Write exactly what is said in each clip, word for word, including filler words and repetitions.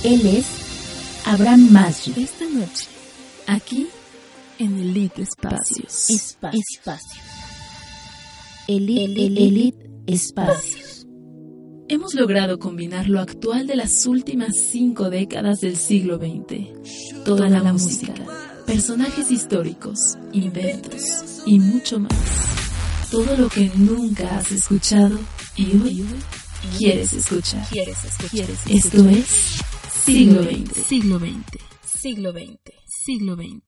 Él es Abraham Masri. Esta noche, aquí en Elite Espacios. Espacios. Espacios. Elite, Elite Espacios. Hemos logrado combinar lo actual de las últimas cinco décadas del siglo veinte. Toda la, la música, personajes históricos, inventos y mucho más. Todo lo que nunca has escuchado y hoy quieres escuchar. ¿Quieres escuchar? ¿Quieres escuchar? Esto es Siglo veinte. Siglo veinte. Siglo veinte. Siglo veinte.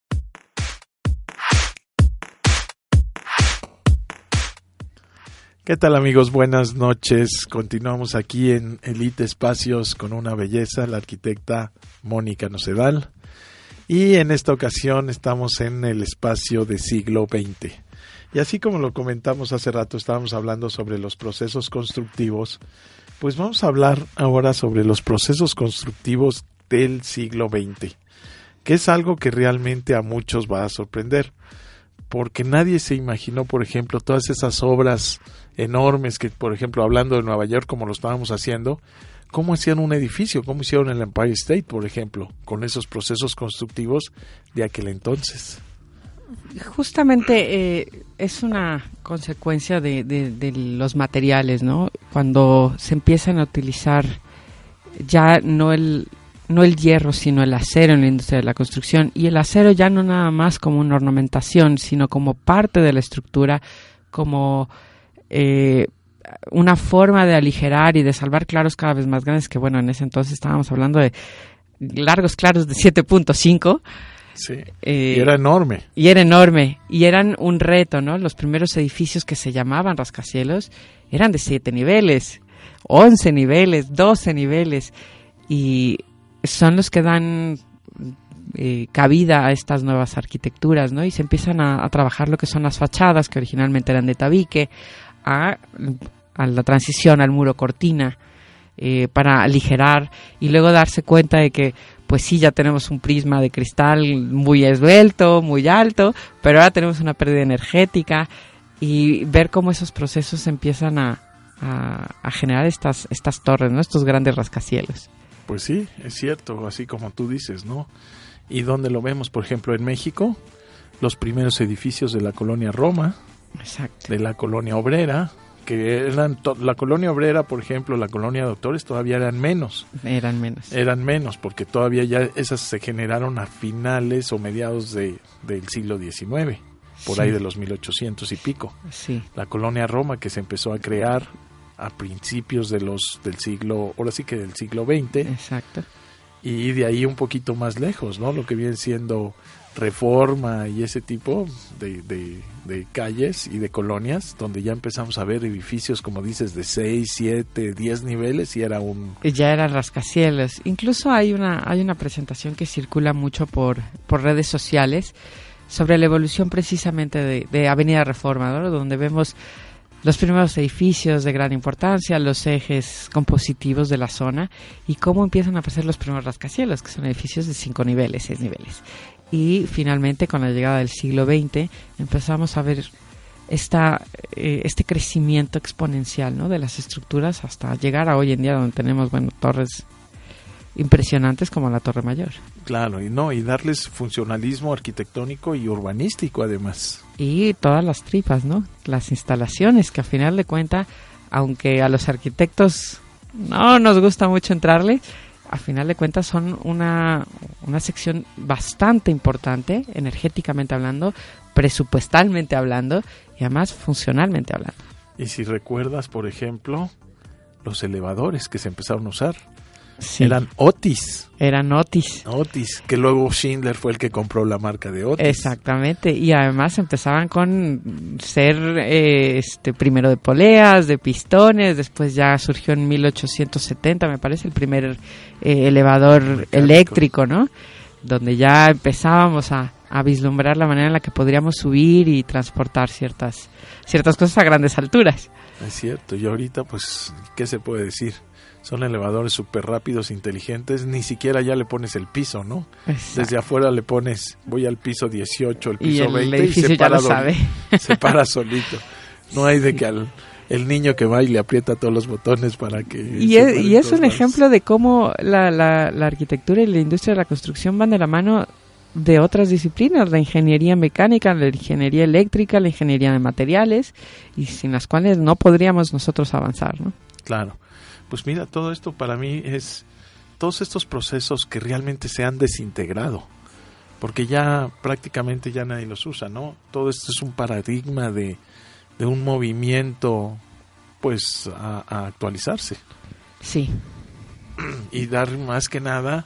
¿Qué tal, amigos? Buenas noches. Continuamos aquí en Elite Espacios con una belleza, la arquitecta Mónica Nocedal. Y en esta ocasión estamos en el espacio de siglo veinte. Y así como lo comentamos hace rato, estábamos hablando sobre los procesos constructivos, pues vamos a hablar ahora sobre los procesos constructivos del siglo veinte, que es algo que realmente a muchos va a sorprender, porque nadie se imaginó, por ejemplo, todas esas obras enormes que, por ejemplo, hablando de Nueva York, como lo estábamos haciendo, cómo hacían un edificio, cómo hicieron el Empire State, por ejemplo, con esos procesos constructivos de aquel entonces. Justamente eh, es una consecuencia de, de, de los materiales, ¿no? Cuando se empiezan a utilizar ya no el no el hierro, sino el acero en la industria de la construcción, y el acero ya no nada más como una ornamentación, sino como parte de la estructura, como eh, una forma de aligerar y de salvar claros cada vez más grandes, que bueno, en ese entonces estábamos hablando de largos claros de siete punto cinco. Sí, eh, y era enorme. Y era enorme, y eran un reto, ¿no? Los primeros edificios que se llamaban rascacielos eran de siete niveles, once niveles, doce niveles, y son los que dan eh, cabida a estas nuevas arquitecturas, ¿no? Y se empiezan a, a trabajar lo que son las fachadas, que originalmente eran de tabique, a, a la transición al muro cortina, eh, para aligerar, y luego darse cuenta de que pues sí, ya tenemos un prisma de cristal muy esbelto, muy alto, pero ahora tenemos una pérdida energética, y ver cómo esos procesos empiezan a, a, a generar estas, estas torres, ¿no? Estos grandes rascacielos. Pues sí, es cierto, así como tú dices, ¿no? ¿Y dónde lo vemos? Por ejemplo, en México, los primeros edificios de la colonia Roma, exacto, de la colonia obrera, que eran to- la colonia obrera, por ejemplo, la colonia de doctores, todavía eran menos. Eran menos. Eran menos, porque todavía ya esas se generaron a finales o mediados de, del siglo diecinueve, por sí, ahí de los mil ochocientos y pico. Sí. La colonia Roma, que se empezó a crear a principios de los del siglo, ahora sí que del siglo veinte. Exacto. Y de ahí un poquito más lejos, ¿no? Lo que viene siendo Reforma y ese tipo de, de, de calles y de colonias, donde ya empezamos a ver edificios, como dices, de seis, siete, diez niveles, y era un... Ya eran rascacielos. Incluso hay una hay una presentación que circula mucho por, por redes sociales sobre la evolución precisamente de, de Avenida Reforma, ¿no? Donde vemos los primeros edificios de gran importancia, los ejes compositivos de la zona, y cómo empiezan a aparecer los primeros rascacielos, que son edificios de cinco niveles, seis niveles. Y finalmente, con la llegada del siglo veinte, empezamos a ver esta, eh, este crecimiento exponencial, ¿no? De las estructuras, hasta llegar a hoy en día, donde tenemos, bueno, torres impresionantes como la Torre Mayor. Claro, y no, y darles funcionalismo arquitectónico y urbanístico además. Y todas las tripas, ¿no? Las instalaciones, que a final de cuentas, aunque a los arquitectos no nos gusta mucho entrarle, a final de cuentas son una, una sección bastante importante, energéticamente hablando, presupuestalmente hablando, y además funcionalmente hablando. Y si recuerdas, por ejemplo, los elevadores que se empezaron a usar, sí, eran Otis. Eran Otis. Otis, que luego Schindler fue el que compró la marca de Otis. Exactamente, y además empezaban con ser eh, este primero de poleas, de pistones, después ya surgió en mil ochocientos setenta, me parece, el primer eh, elevador mecánico, eléctrico, ¿no? Donde ya empezábamos a, a vislumbrar la manera en la que podríamos subir y transportar ciertas, ciertas cosas a grandes alturas. Es cierto, y ahorita, pues, ¿qué se puede decir? Son elevadores súper rápidos, inteligentes, ni siquiera ya le pones el piso, ¿no? Exacto. Desde afuera le pones, voy al piso dieciocho, el piso y el veinte, edificio y se para, ya lo sabe. se para solito. No hay de que al, el niño que va y le aprieta todos los botones para que... Y es, y es un ejemplo de cómo la, la, la arquitectura y la industria de la construcción van de la mano de otras disciplinas, la ingeniería mecánica, la ingeniería eléctrica, la ingeniería de materiales, y sin las cuales no podríamos nosotros avanzar, ¿no? Claro. Pues mira, todo esto para mí es todos estos procesos que realmente se han desintegrado, porque ya prácticamente ya nadie los usa, ¿no? Todo esto es un paradigma de, de un movimiento, pues, a, a actualizarse. Sí. Y dar más que nada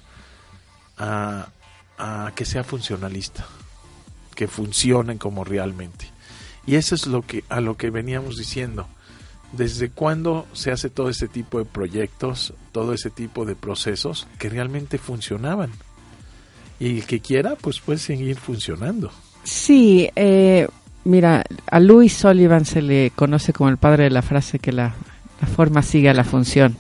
a, a que sea funcionalista, que funcionen como realmente. Y eso es lo que a lo que veníamos diciendo. ¿Desde cuándo se hace todo ese tipo de proyectos, todo ese tipo de procesos que realmente funcionaban? Y el que quiera, pues puede seguir funcionando. Sí, eh, mira, a Louis Sullivan se le conoce como el padre de la frase que la, la forma sigue a la función.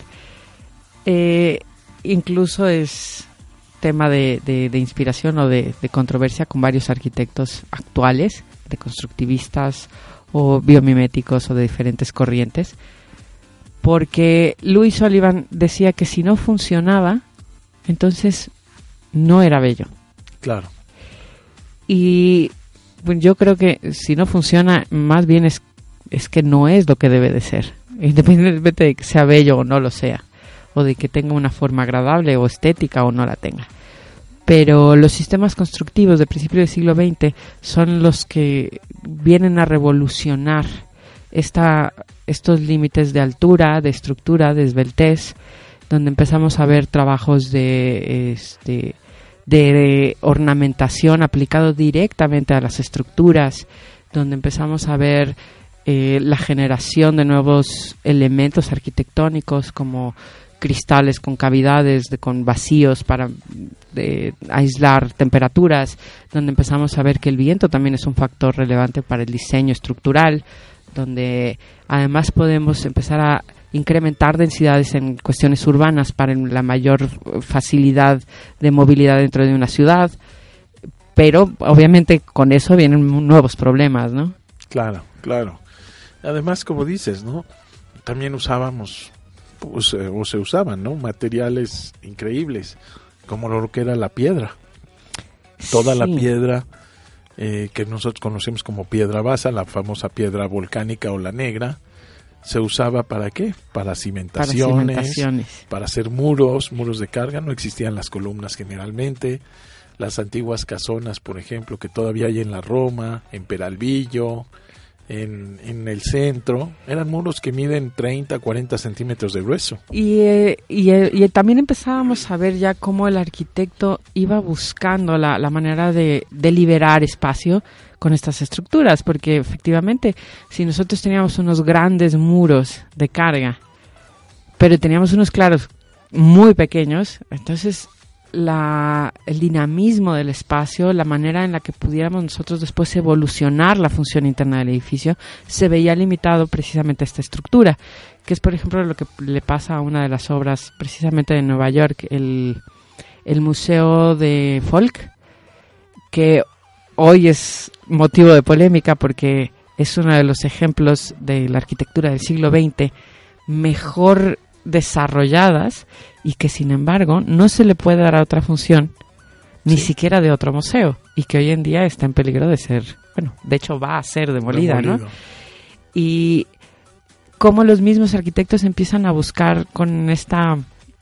Eh, incluso es tema de, de, de inspiración o de, de controversia con varios arquitectos actuales, de constructivistas o biomiméticos o de diferentes corrientes, porque Louis Sullivan decía que si no funcionaba, entonces no era bello. Claro. Y bueno, yo creo que si no funciona, más bien es, es que no es lo que debe de ser, independientemente de que sea bello o no lo sea, o de que tenga una forma agradable o estética o no la tenga. Pero los sistemas constructivos de principio del siglo veinte son los que vienen a revolucionar esta, estos límites de altura, de estructura, de esbeltez, donde empezamos a ver trabajos de, este, de ornamentación aplicado directamente a las estructuras, donde empezamos a ver eh, la generación de nuevos elementos arquitectónicos como cristales con cavidades, de, con vacíos para de, aislar temperaturas, donde empezamos a ver que el viento también es un factor relevante para el diseño estructural, donde además podemos empezar a incrementar densidades en cuestiones urbanas para la mayor facilidad de movilidad dentro de una ciudad, pero obviamente con eso vienen nuevos problemas, ¿no? Claro, claro. Además, como dices, ¿no? También usábamos Pues, eh, o se usaban, ¿no? Materiales increíbles, como lo que era la piedra. Toda sí. la piedra eh, que nosotros conocemos como piedra basa, la famosa piedra volcánica o la negra, se usaba ¿para qué? Para cimentaciones, para, cimentaciones. para hacer muros, muros de carga. No existían las columnas generalmente. Las antiguas casonas, por ejemplo, que todavía hay en la Roma, en Peralvillo, En, en el centro, eran muros que miden treinta, cuarenta centímetros de grueso. Y, eh, y, eh, y también empezábamos a ver ya cómo el arquitecto iba buscando la, la manera de, de liberar espacio con estas estructuras, porque efectivamente, si nosotros teníamos unos grandes muros de carga, pero teníamos unos claros muy pequeños, entonces La, el dinamismo del espacio, la manera en la que pudiéramos nosotros después evolucionar la función interna del edificio, se veía limitado precisamente a esta estructura, que es por ejemplo lo que le pasa a una de las obras precisamente de Nueva York, el, el Museo de Folk, que hoy es motivo de polémica porque es uno de los ejemplos de la arquitectura del siglo veinte mejor desarrolladas y que sin embargo no se le puede dar a otra función, ni sí. siquiera de otro museo, y que hoy en día está en peligro de ser, bueno, de hecho va a ser demolida, ¿no? Y cómo los mismos arquitectos empiezan a buscar con esta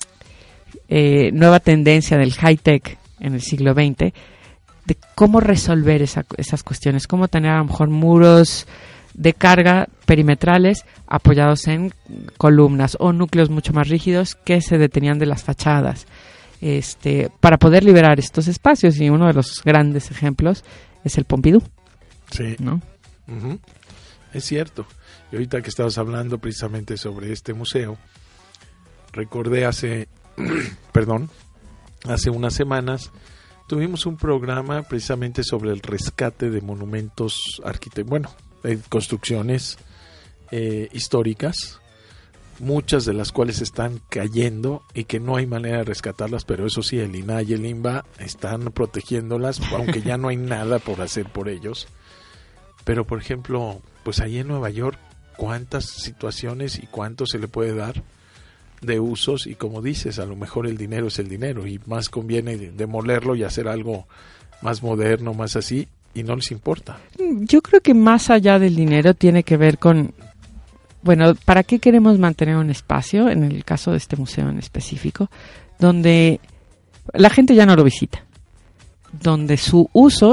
eh, nueva tendencia del high-tech en el siglo veinte, de cómo resolver esa, esas cuestiones, cómo tener a lo mejor muros de carga perimetrales apoyados en columnas o núcleos mucho más rígidos que se detenían de las fachadas, este, para poder liberar estos espacios. Y uno de los grandes ejemplos es el Pompidou. Sí, ¿no? Uh-huh. Es cierto. Y ahorita que estabas hablando precisamente sobre este museo, recordé hace, perdón, hace unas semanas tuvimos un programa precisamente sobre el rescate de monumentos arquitectónicos, bueno, de construcciones eh, históricas, muchas de las cuales están cayendo y que no hay manera de rescatarlas, pero eso sí, el INAH y el INBA están protegiéndolas, aunque ya no hay nada por hacer por ellos. Pero por ejemplo, pues ahí en Nueva York, cuántas situaciones y cuánto se le puede dar de usos, y como dices, a lo mejor el dinero es el dinero y más conviene demolerlo y hacer algo más moderno, más así, y no les importa. Yo creo que más allá del dinero tiene que ver con, bueno, ¿para qué queremos mantener un espacio, en el caso de este museo en específico, donde la gente ya no lo visita, donde su uso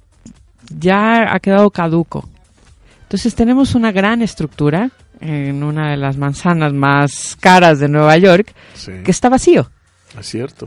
ya ha quedado caduco? Entonces tenemos una gran estructura en una de las manzanas más caras de Nueva York, sí, que está vacío. Es cierto.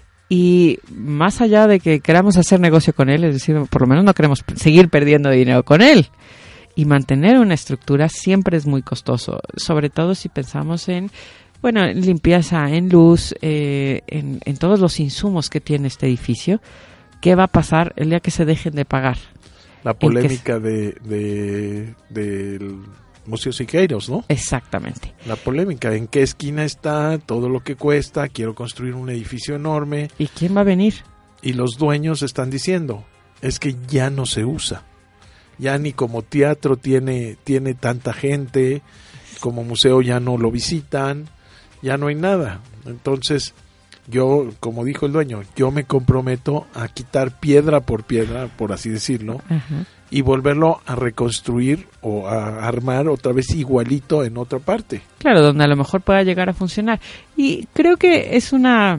Y más allá de que queramos hacer negocio con él, es decir, por lo menos no queremos seguir perdiendo dinero con él. Y mantener una estructura siempre es muy costoso, sobre todo si pensamos en, bueno, en limpieza, en luz, eh, en, en todos los insumos que tiene este edificio. ¿Qué va a pasar el día que se dejen de pagar? La polémica de, de, del Museo Siqueiros, ¿no? Exactamente. La polémica, ¿en qué esquina está? Todo lo que cuesta, quiero construir un edificio enorme. ¿Y quién va a venir? Y los dueños están diciendo, es que ya no se usa. Ya ni como teatro tiene, tiene tanta gente, como museo ya no lo visitan, ya no hay nada. Entonces, yo, como dijo el dueño, yo me comprometo a quitar piedra por piedra, por así decirlo, uh-huh, y volverlo a reconstruir o a armar otra vez igualito en otra parte. Claro, donde a lo mejor pueda llegar a funcionar. Y creo que es una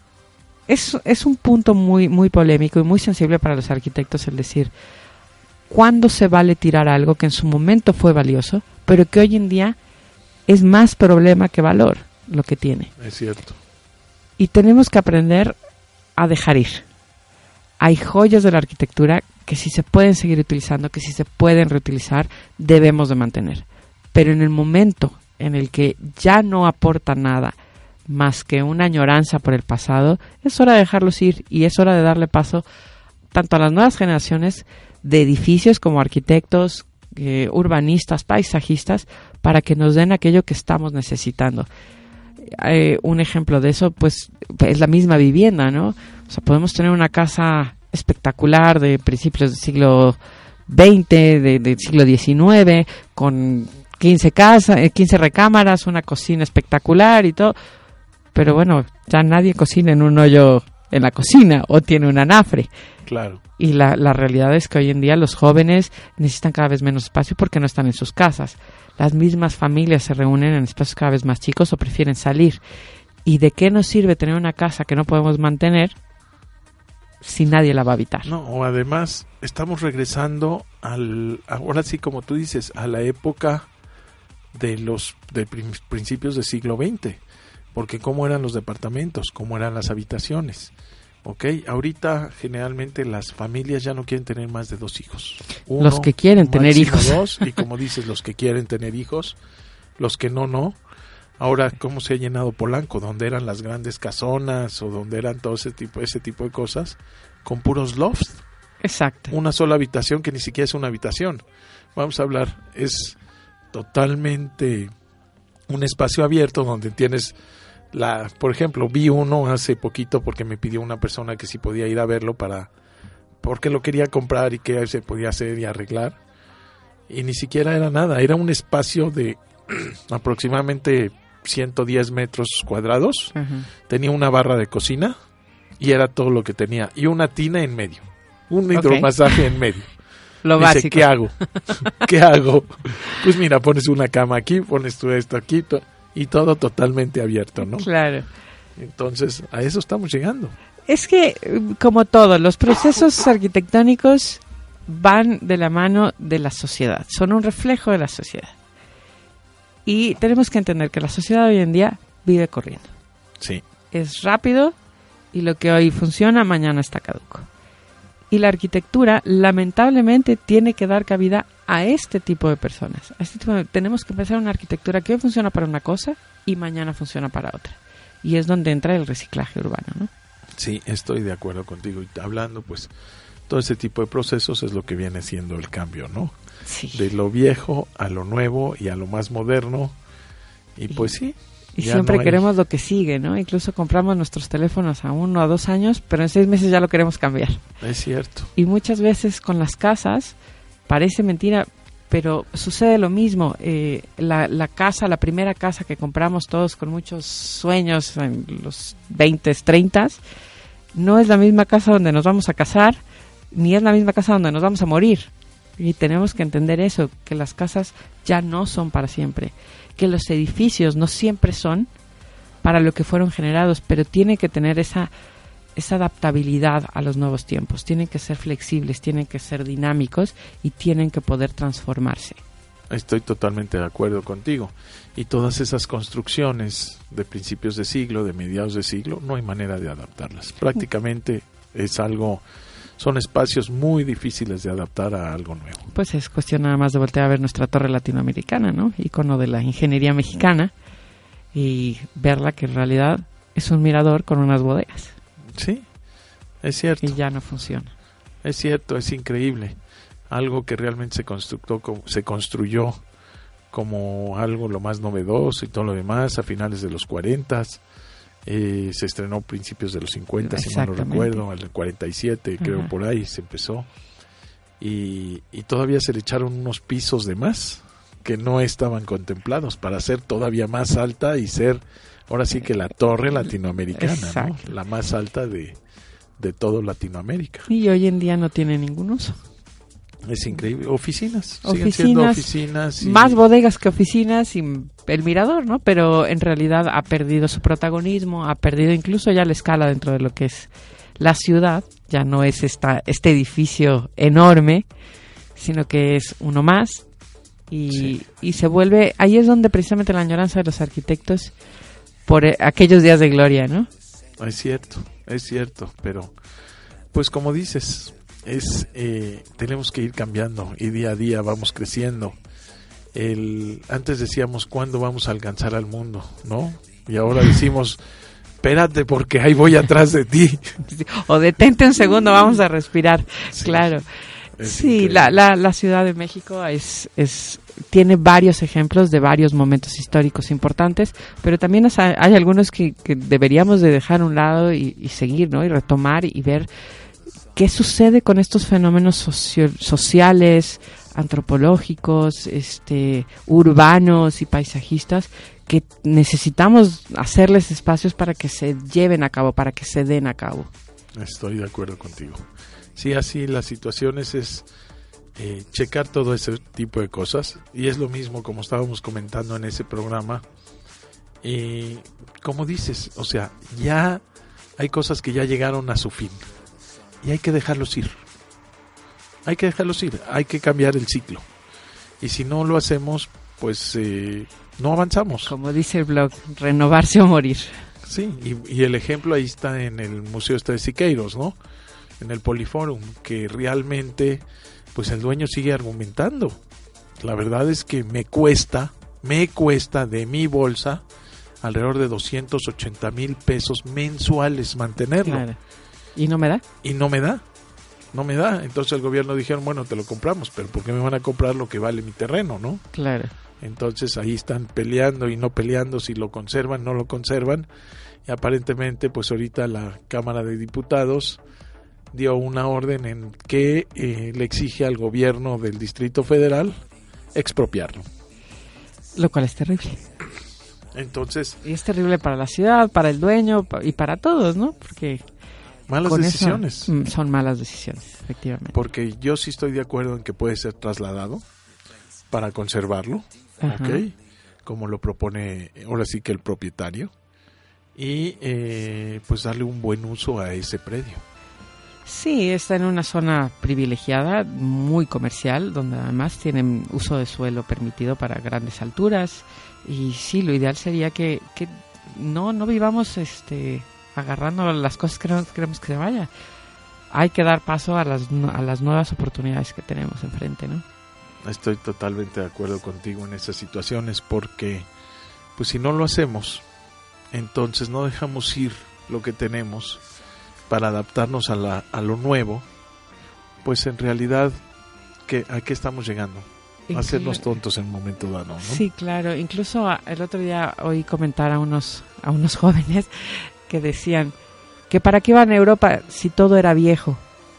es, es un punto muy muy polémico y muy sensible para los arquitectos, el decir, ¿cuándo se vale tirar algo que en su momento fue valioso, pero que hoy en día es más problema que valor lo que tiene? Es cierto. Y tenemos que aprender a dejar ir. Hay joyas de la arquitectura que si se pueden seguir utilizando, que si se pueden reutilizar, debemos de mantener. Pero en el momento en el que ya no aporta nada más que una añoranza por el pasado, es hora de dejarlos ir y es hora de darle paso tanto a las nuevas generaciones de edificios como arquitectos, eh, urbanistas, paisajistas, para que nos den aquello que estamos necesitando. Eh, un ejemplo de eso, pues, es la misma vivienda, ¿no? O sea, podemos tener una casa espectacular de principios del siglo veinte, de, del siglo diecinueve, con quince casas, eh, quince recámaras, una cocina espectacular y todo, pero bueno, ya nadie cocina en un hoyo en la cocina o tiene un anafre. Claro. Y la, la realidad es que hoy en día los jóvenes necesitan cada vez menos espacio porque no están en sus casas. Las mismas familias se reúnen en espacios cada vez más chicos o prefieren salir. ¿Y de qué nos sirve tener una casa que no podemos mantener si nadie la va a habitar? No, o además estamos regresando al, ahora sí como tú dices, a la época de los de prim- principios del siglo veinte, porque cómo eran los departamentos, cómo eran las habitaciones. Ok, ahorita generalmente las familias ya no quieren tener más de dos hijos. Uno, los que quieren tener hijos. Dos, y como dices, los que quieren tener hijos, los que no, no. Ahora, ¿cómo se ha llenado Polanco? Donde eran las grandes casonas o donde eran todo ese tipo, ese tipo de cosas, con puros lofts. Exacto. Una sola habitación que ni siquiera es una habitación. Vamos a hablar, es totalmente un espacio abierto donde tienes... La, por ejemplo, vi uno hace poquito porque me pidió una persona que si podía ir a verlo para porque lo quería comprar y qué se podía hacer y arreglar, y ni siquiera era nada, era un espacio de aproximadamente ciento diez metros cuadrados, uh-huh. Tenía una barra de cocina y era todo lo que tenía, y una tina en medio, un okay. hidromasaje en medio. Lo Dice, básico. ¿qué hago? ¿Qué hago? Pues mira, pones una cama aquí, pones tú esto aquí, to- y todo totalmente abierto, ¿no? Claro. Entonces, a eso estamos llegando. Es que, como todo, los procesos arquitectónicos van de la mano de la sociedad, son un reflejo de la sociedad. Y tenemos que entender que la sociedad hoy en día vive corriendo. Sí. Es rápido y lo que hoy funciona, mañana está caduco. Y la arquitectura, lamentablemente, tiene que dar cabida a este tipo de personas. A este tipo de, tenemos que pensar en una arquitectura que hoy funciona para una cosa y mañana funciona para otra. Y es donde entra el reciclaje urbano, ¿no? Sí, estoy de acuerdo contigo. Y hablando, pues, todo ese tipo de procesos es lo que viene siendo el cambio, ¿no? Sí. De lo viejo a lo nuevo y a lo más moderno. Y, y pues sí. Y siempre no queremos lo que sigue, ¿no? Incluso compramos nuestros teléfonos a uno o a dos años, pero en seis meses ya lo queremos cambiar. Es cierto. Y muchas veces con las casas, parece mentira, pero sucede lo mismo. Eh, la, la casa, la primera casa que compramos todos con muchos sueños en los veinte, treinta, no es la misma casa donde nos vamos a casar, ni es la misma casa donde nos vamos a morir. Y tenemos que entender eso, que las casas ya no son para siempre, que los edificios no siempre son para lo que fueron generados, pero tienen que tener esa, esa adaptabilidad a los nuevos tiempos, tienen que ser flexibles, tienen que ser dinámicos y tienen que poder transformarse. Estoy totalmente de acuerdo contigo. Y todas esas construcciones de principios de siglo, de mediados de siglo, no hay manera de adaptarlas. Prácticamente es algo... Son espacios muy difíciles de adaptar a algo nuevo. Pues es cuestión nada más de voltear a ver nuestra torre latinoamericana, ¿no? Icono de la ingeniería mexicana, y verla que en realidad es un mirador con unas bodegas. Sí, es cierto. Y ya no funciona. Es cierto, es increíble. Algo que realmente se construyó, se construyó como algo lo más novedoso y todo lo demás a finales de los cuarentas. Eh, se estrenó a principios de los cincuenta, si mal no recuerdo, en el cuarenta y siete, creo. Ajá. Por ahí se empezó. Y, y todavía se le echaron unos pisos de más que no estaban contemplados para ser todavía más alta y ser, ahora sí que la torre latinoamericana, ¿no? La más alta de, de todo Latinoamérica. Y hoy en día no tiene ningún uso. Es increíble. Oficinas, oficinas siguen siendo oficinas. Y... Más bodegas que oficinas y el mirador, ¿no? Pero en realidad ha perdido su protagonismo, ha perdido incluso ya la escala dentro de lo que es la ciudad. Ya no es esta, este edificio enorme, sino que es uno más. Y, sí. y se vuelve... Ahí es donde precisamente la añoranza de los arquitectos por eh, aquellos días de gloria, ¿no? Es cierto, es cierto, pero pues como dices... es eh, tenemos que ir cambiando y día a día vamos creciendo. El antes decíamos cuándo vamos a alcanzar al mundo, ¿no? Y ahora decimos espérate porque ahí voy atrás de ti. O detente un segundo, vamos a respirar. Sí, claro. Sí, la, la la Ciudad de México es es tiene varios ejemplos de varios momentos históricos importantes, pero también hay, hay algunos que, que deberíamos de dejar a un lado y, y seguir, ¿no? Y retomar y ver ¿qué sucede con estos fenómenos socio- sociales, antropológicos, este, urbanos y paisajistas que necesitamos hacerles espacios para que se lleven a cabo, para que se den a cabo? Estoy de acuerdo contigo. Sí, así las situaciones es eh, checar todo ese tipo de cosas, y es lo mismo como estábamos comentando en ese programa. Eh, como dices, o sea, ya hay cosas que ya llegaron a su fin. Y hay que dejarlos ir. Hay que dejarlos ir. Hay que cambiar el ciclo. Y si no lo hacemos, pues eh, no avanzamos. Como dice el blog, renovarse o morir. Sí, y, y el ejemplo ahí está en el Museo este de Siqueiros, ¿no? En el Poliforum, que realmente, pues el dueño sigue argumentando. La verdad es que me cuesta, me cuesta de mi bolsa alrededor de doscientos ochenta mil pesos mensuales mantenerlo. Claro. ¿Y no me da? Y no me da, no me da. Entonces el gobierno dijeron, bueno, te lo compramos, pero ¿por qué me van a comprar lo que vale mi terreno, no? Claro. Entonces ahí están peleando y no peleando si lo conservan, no lo conservan. Y aparentemente, pues ahorita la Cámara de Diputados dio una orden en que eh, le exige al gobierno del Distrito Federal expropiarlo. Lo cual es terrible. Entonces... Y es terrible para la ciudad, para el dueño y para todos, ¿no? Porque... Malas decisiones. Eso, son malas decisiones, efectivamente. Porque yo sí estoy de acuerdo en que puede ser trasladado para conservarlo, ¿ok? Como lo propone ahora sí que el propietario, y eh, pues darle un buen uso a ese predio. Sí, está en una zona privilegiada, muy comercial, donde además tienen uso de suelo permitido para grandes alturas, y sí, lo ideal sería que, que no, no vivamos este... agarrando las cosas que no queremos que se vaya. Hay que dar paso a las a las nuevas oportunidades que tenemos enfrente, ¿no? Estoy totalmente de acuerdo contigo en esas situaciones, porque pues si no lo hacemos, entonces no dejamos ir lo que tenemos para adaptarnos a la a lo nuevo, pues en realidad ¿qué, ¿a qué estamos llegando? A hacernos tontos en un momento dado, ¿no? Sí, claro. Incluso el otro día oí comentar a unos a unos jóvenes que decían que para qué iban a Europa si todo era viejo.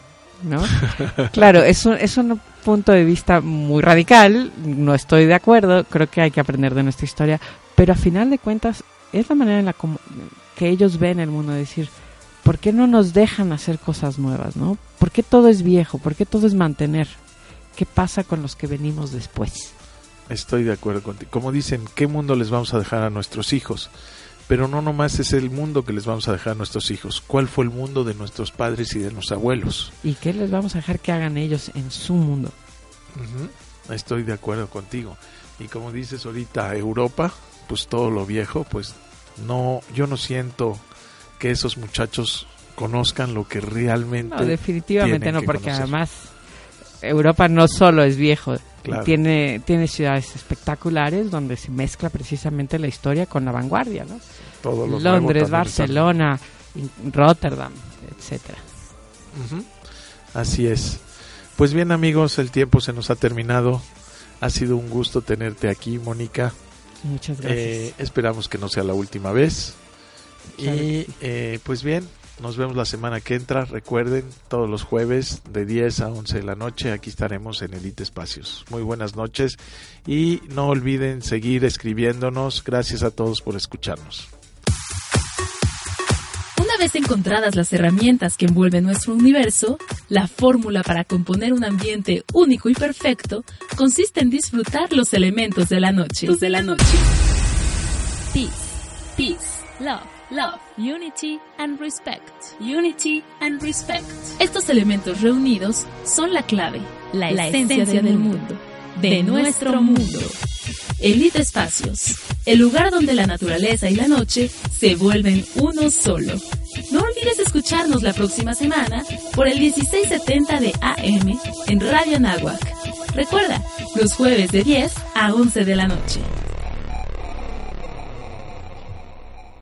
¿no? Claro, es un, es un punto de vista muy radical, no estoy de acuerdo, creo que hay que aprender de nuestra historia, pero a final de cuentas es la manera en la com- que ellos ven el mundo, de decir, ¿por qué no nos dejan hacer cosas nuevas, no? ¿Por qué todo es viejo? ¿Por qué todo es mantener? ¿Qué pasa con los que venimos después? Estoy de acuerdo contigo. Como dicen, ¿qué mundo les vamos a dejar a nuestros hijos? Pero no nomás es el mundo que les vamos a dejar a nuestros hijos. ¿Cuál fue el mundo de nuestros padres y de los abuelos? ¿Y qué les vamos a dejar que hagan ellos en su mundo? Uh-huh. Estoy de acuerdo contigo. Y como dices ahorita, Europa, pues todo lo viejo, pues no, yo no siento que esos muchachos conozcan lo que realmente no, definitivamente no, porque conocer. Además Europa no solo es viejo, claro. tiene tiene ciudades espectaculares donde se mezcla precisamente la historia con la vanguardia, ¿no? Todo lo Londres, Barcelona, Rotterdam, etcétera. Uh-huh. Así es. Pues bien, amigos, el tiempo se nos ha terminado. Ha sido un gusto tenerte aquí, Mónica. Muchas gracias. Eh, esperamos que no sea la última vez. Claro. Y eh, pues bien, nos vemos la semana que entra. Recuerden, todos los jueves de diez a once de la noche, aquí estaremos en Elite Espacios. Muy buenas noches y no olviden seguir escribiéndonos. Gracias a todos por escucharnos. Una vez encontradas las herramientas que envuelven nuestro universo, la fórmula para componer un ambiente único y perfecto consiste en disfrutar los elementos de la noche. De la noche. Peace, peace, love, love, unity and respect, unity and respect. Estos elementos reunidos son la clave, la, la esencia, esencia del mundo, de, de nuestro mundo. Elite Espacios, el lugar donde la naturaleza y la noche se vuelven uno solo. No olvides escucharnos la próxima semana por el dieciséis setenta de A M en Radio Anáhuac. Recuerda, los jueves de diez a once de la noche.